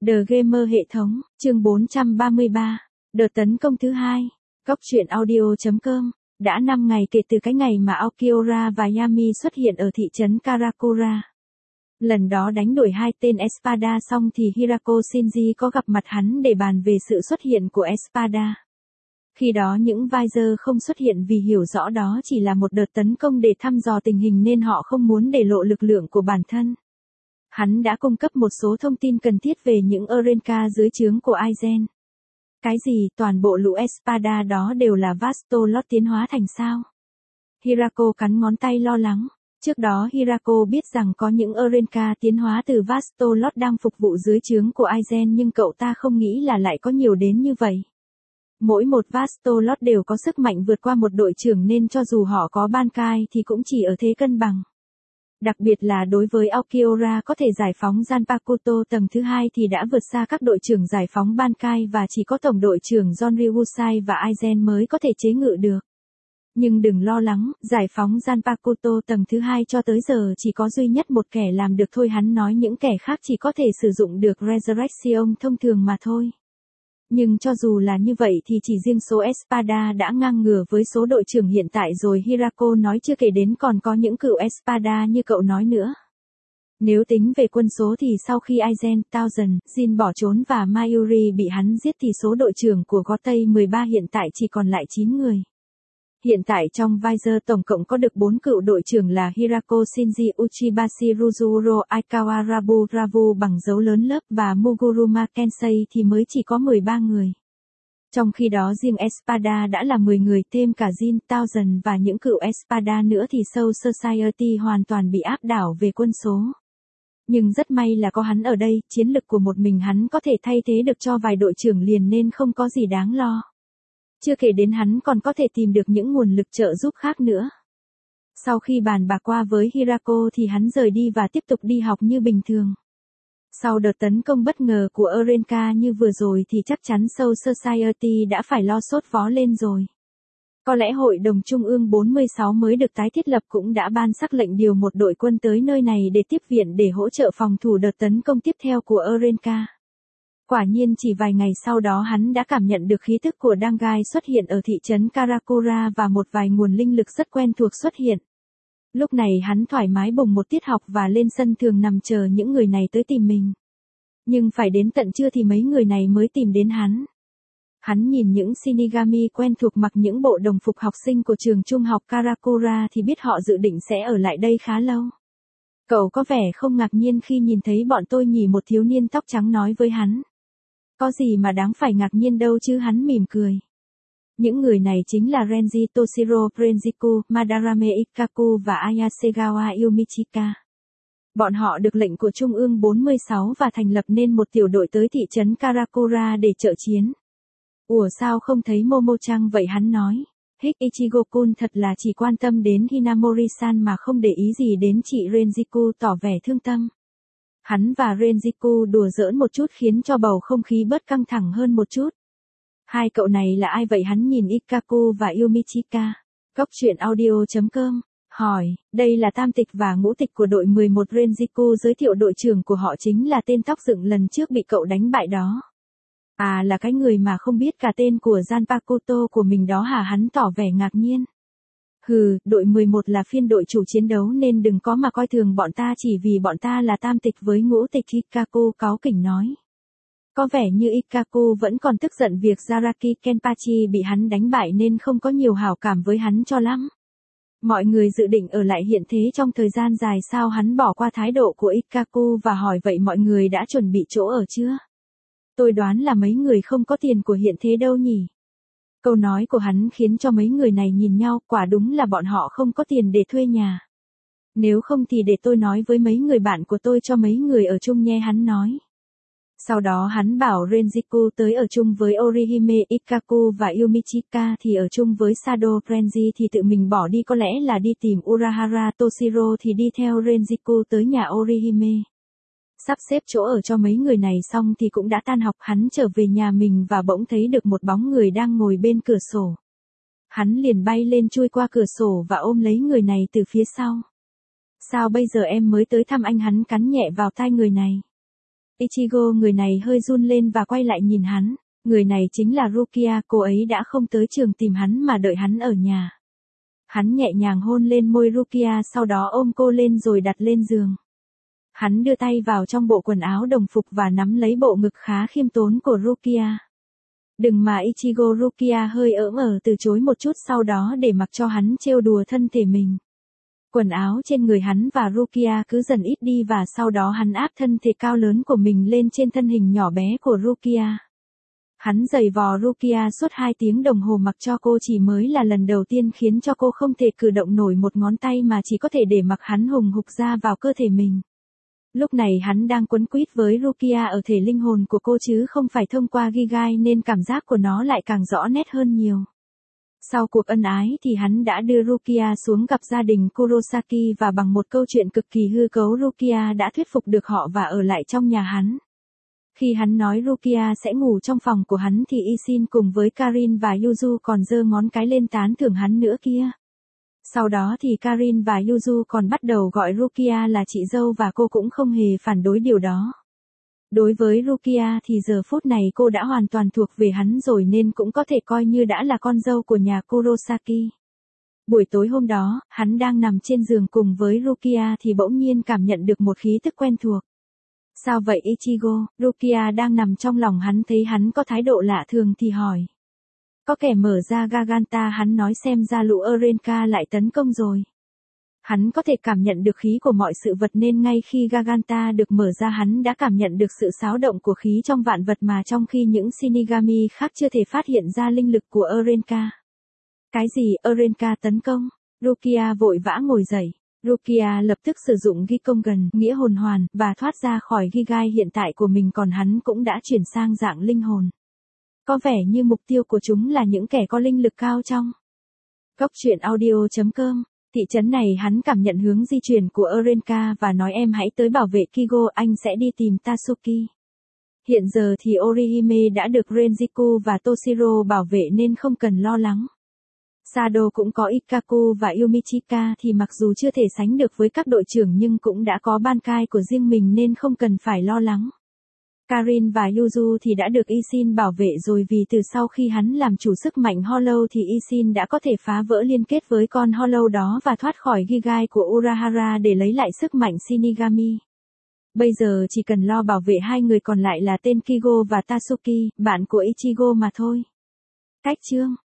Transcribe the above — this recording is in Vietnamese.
The Gamer hệ thống, chương 433, đợt tấn công thứ 2. Góc truyện audio.com. Đã 5 ngày kể từ cái ngày mà Aokiura và Yami xuất hiện ở thị trấn Karakura. Lần đó đánh đuổi hai tên Espada xong thì Hirako Shinji có gặp mặt hắn để bàn về sự xuất hiện của Espada. Khi đó những Visor không xuất hiện vì hiểu rõ đó chỉ là một đợt tấn công để thăm dò tình hình nên họ không muốn để lộ lực lượng của bản thân. Hắn đã cung cấp một số thông tin cần thiết về những Orenka dưới trướng của Aizen. Cái gì, toàn bộ lũ Espada đó đều là Vastolot tiến hóa thành sao? Hirako cắn ngón tay lo lắng. Trước đó Hirako biết rằng có những Orenka tiến hóa từ Vastolot đang phục vụ dưới trướng của Aizen nhưng cậu ta không nghĩ là lại có nhiều đến như vậy. Mỗi một Vastolot đều có sức mạnh vượt qua một đội trưởng nên cho dù họ có Bankai thì cũng chỉ ở thế cân bằng. Đặc biệt là đối với Aokiura có thể giải phóng Zanpakuto tầng thứ 2 thì đã vượt xa các đội trưởng giải phóng Bankai và chỉ có tổng đội trưởng Jonryusai và Aizen mới có thể chế ngự được. Nhưng đừng lo lắng, giải phóng Zanpakuto tầng thứ 2 cho tới giờ chỉ có duy nhất một kẻ làm được thôi, hắn nói những kẻ khác chỉ có thể sử dụng được Resurrection thông thường mà thôi. Nhưng cho dù là như vậy thì chỉ riêng số Espada đã ngang ngửa với số đội trưởng hiện tại rồi, Hirako nói, chưa kể đến còn có những cựu Espada như cậu nói nữa. Nếu tính về quân số thì sau khi Aizen, Thousand, Jin bỏ trốn và Mayuri bị hắn giết thì số đội trưởng của Gotei 13 hiện tại chỉ còn lại 9 người. Hiện tại trong Visor tổng cộng có được 4 cựu đội trưởng là Hirako Shinji, Uchibashi Ruzuro, Aikawa Rabu bằng dấu lớn lớp và Muguruma Kensei thì mới chỉ có 13 người. Trong khi đó riêng Espada đã là 10 người, thêm cả Jin, Thousand và những cựu Espada nữa thì Soul Society hoàn toàn bị áp đảo về quân số. Nhưng rất may là có hắn ở đây, chiến lực của một mình hắn có thể thay thế được cho vài đội trưởng liền nên không có gì đáng lo. Chưa kể đến hắn còn có thể tìm được những nguồn lực trợ giúp khác nữa. Sau khi bàn bạc qua với Hirako thì hắn rời đi và tiếp tục đi học như bình thường. Sau đợt tấn công bất ngờ của Orenka như vừa rồi thì chắc chắn Soul Society đã phải lo sốt vó lên rồi. Có lẽ Hội đồng Trung ương 46 mới được tái thiết lập cũng đã ban sắc lệnh điều một đội quân tới nơi này để tiếp viện để hỗ trợ phòng thủ đợt tấn công tiếp theo của Orenka. Quả nhiên chỉ vài ngày sau đó hắn đã cảm nhận được khí thức của Dangai xuất hiện ở thị trấn Karakura và một vài nguồn linh lực rất quen thuộc xuất hiện. Lúc này hắn thoải mái bùng một tiết học và lên sân thường nằm chờ những người này tới tìm mình. Nhưng phải đến tận trưa thì mấy người này mới tìm đến hắn. Hắn nhìn những Shinigami quen thuộc mặc những bộ đồng phục học sinh của trường trung học Karakura thì biết họ dự định sẽ ở lại đây khá lâu. Cậu có vẻ không ngạc nhiên khi nhìn thấy bọn tôi nhỉ, một thiếu niên tóc trắng nói với hắn. Có gì mà đáng phải ngạc nhiên đâu chứ, hắn mỉm cười. Những người này chính là Renji Toshiro Prenjiku, Madarame Ikkaku và Ayasegawa Yumichika. Bọn họ được lệnh của Trung ương 46 và thành lập nên một tiểu đội tới thị trấn Karakura để trợ chiến. Ủa sao không thấy Momo-chan vậy, hắn nói. Hích Ichigo-kun thật là chỉ quan tâm đến Hinamori-san mà không để ý gì đến chị Renjiku, tỏ vẻ thương tâm. Hắn và Renjiku đùa giỡn một chút khiến cho bầu không khí bớt căng thẳng hơn một chút. Hai cậu này là ai vậy, hắn nhìn Ikkaku và Yumichika. Góc truyện audio.com, hỏi, đây là tam tịch và ngũ tịch của đội 11. Renjiku giới thiệu đội trưởng của họ chính là tên tóc dựng lần trước bị cậu đánh bại đó. À, là cái người mà không biết cả tên của Zanpakuto của mình đó hả, hắn tỏ vẻ ngạc nhiên. Hừ, đội 11 là phiên đội chủ chiến đấu nên đừng có mà coi thường bọn ta chỉ vì bọn ta là tam tịch với ngũ tịch, Ikkaku cáu kỉnh nói. Có vẻ như Ikkaku vẫn còn tức giận việc Zaraki Kenpachi bị hắn đánh bại nên không có nhiều hảo cảm với hắn cho lắm. Mọi người dự định ở lại hiện thế trong thời gian dài sao, hắn bỏ qua thái độ của Ikkaku và hỏi vậy mọi người đã chuẩn bị chỗ ở chưa? Tôi đoán là mấy người không có tiền của hiện thế đâu nhỉ. Câu nói của hắn khiến cho mấy người này nhìn nhau, quả đúng là bọn họ không có tiền để thuê nhà. Nếu không thì để tôi nói với mấy người bạn của tôi cho mấy người ở chung nhé, hắn nói. Sau đó hắn bảo Renjiku tới ở chung với Orihime, Ikkaku và Yumichika thì ở chung với Sado, Renji thì tự mình bỏ đi, có lẽ là đi tìm Urahara, Toshiro thì đi theo Renjiku tới nhà Orihime. Sắp xếp chỗ ở cho mấy người này xong thì cũng đã tan học, hắn trở về nhà mình và bỗng thấy được một bóng người đang ngồi bên cửa sổ. Hắn liền bay lên chui qua cửa sổ và ôm lấy người này từ phía sau. Sao bây giờ em mới tới thăm anh, hắn cắn nhẹ vào tai người này. Ichigo người này hơi run lên và quay lại nhìn hắn. Người này chính là Rukia, cô ấy đã không tới trường tìm hắn mà đợi hắn ở nhà. Hắn nhẹ nhàng hôn lên môi Rukia sau đó ôm cô lên rồi đặt lên giường. Hắn đưa tay vào trong bộ quần áo đồng phục và nắm lấy bộ ngực khá khiêm tốn của Rukia. Đừng mà Ichigo Rukia hơi ỡm từ chối một chút sau đó để mặc cho hắn trêu đùa thân thể mình. Quần áo trên người hắn và Rukia cứ dần ít đi và sau đó hắn áp thân thể cao lớn của mình lên trên thân hình nhỏ bé của Rukia. Hắn giày vò Rukia suốt 2 tiếng đồng hồ mặc cho cô chỉ mới là lần đầu tiên khiến cho cô không thể cử động nổi một ngón tay mà chỉ có thể để mặc hắn hùng hục ra vào cơ thể mình. Lúc này hắn đang quấn quýt với Rukia ở thể linh hồn của cô chứ không phải thông qua Gigai nên cảm giác của nó lại càng rõ nét hơn nhiều. Sau cuộc ân ái thì hắn đã đưa Rukia xuống gặp gia đình Kurosaki và bằng một câu chuyện cực kỳ hư cấu Rukia đã thuyết phục được họ và ở lại trong nhà hắn. Khi hắn nói Rukia sẽ ngủ trong phòng của hắn thì Ishin cùng với Karin và Yuzu còn giơ ngón cái lên tán thưởng hắn nữa kia. Sau đó thì Karin và Yuzu còn bắt đầu gọi Rukia là chị dâu và cô cũng không hề phản đối điều đó. Đối với Rukia thì giờ phút này cô đã hoàn toàn thuộc về hắn rồi nên cũng có thể coi như đã là con dâu của nhà Kurosaki. Buổi tối hôm đó, hắn đang nằm trên giường cùng với Rukia thì bỗng nhiên cảm nhận được một khí tức quen thuộc. Sao vậy Ichigo? Rukia đang nằm trong lòng hắn thấy hắn có thái độ lạ thường thì hỏi. Có kẻ mở ra Garganta, hắn nói xem ra lũ Eurenka lại tấn công rồi. Hắn có thể cảm nhận được khí của mọi sự vật nên ngay khi Garganta được mở ra hắn đã cảm nhận được sự xáo động của khí trong vạn vật mà trong khi những Shinigami khác chưa thể phát hiện ra linh lực của Eurenka. Cái gì Eurenka tấn công? Rukia vội vã ngồi dậy. Rukia lập tức sử dụng Gikongan, nghĩa hồn hoàn, và thoát ra khỏi Gigai hiện tại của mình còn hắn cũng đã chuyển sang dạng linh hồn. Có vẻ như mục tiêu của chúng là những kẻ có linh lực cao trong. Góc truyện audio.com. Thị trấn này hắn cảm nhận hướng di chuyển của Eurenka và nói em hãy tới bảo vệ Kigo, anh sẽ đi tìm Tatsuki. Hiện giờ thì Orihime đã được Renjiku và Toshiro bảo vệ nên không cần lo lắng. Sado cũng có Ikkaku và Yumichika thì mặc dù chưa thể sánh được với các đội trưởng nhưng cũng đã có Bankai của riêng mình nên không cần phải lo lắng. Karin và Yuzu thì đã được Ishin bảo vệ rồi vì từ sau khi hắn làm chủ sức mạnh Hollow thì Ishin đã có thể phá vỡ liên kết với con Hollow đó và thoát khỏi Gigai của Urahara để lấy lại sức mạnh Shinigami. Bây giờ chỉ cần lo bảo vệ 2 người còn lại là tên Kigo và Tatsuki, bạn của Ichigo mà thôi. Cách chương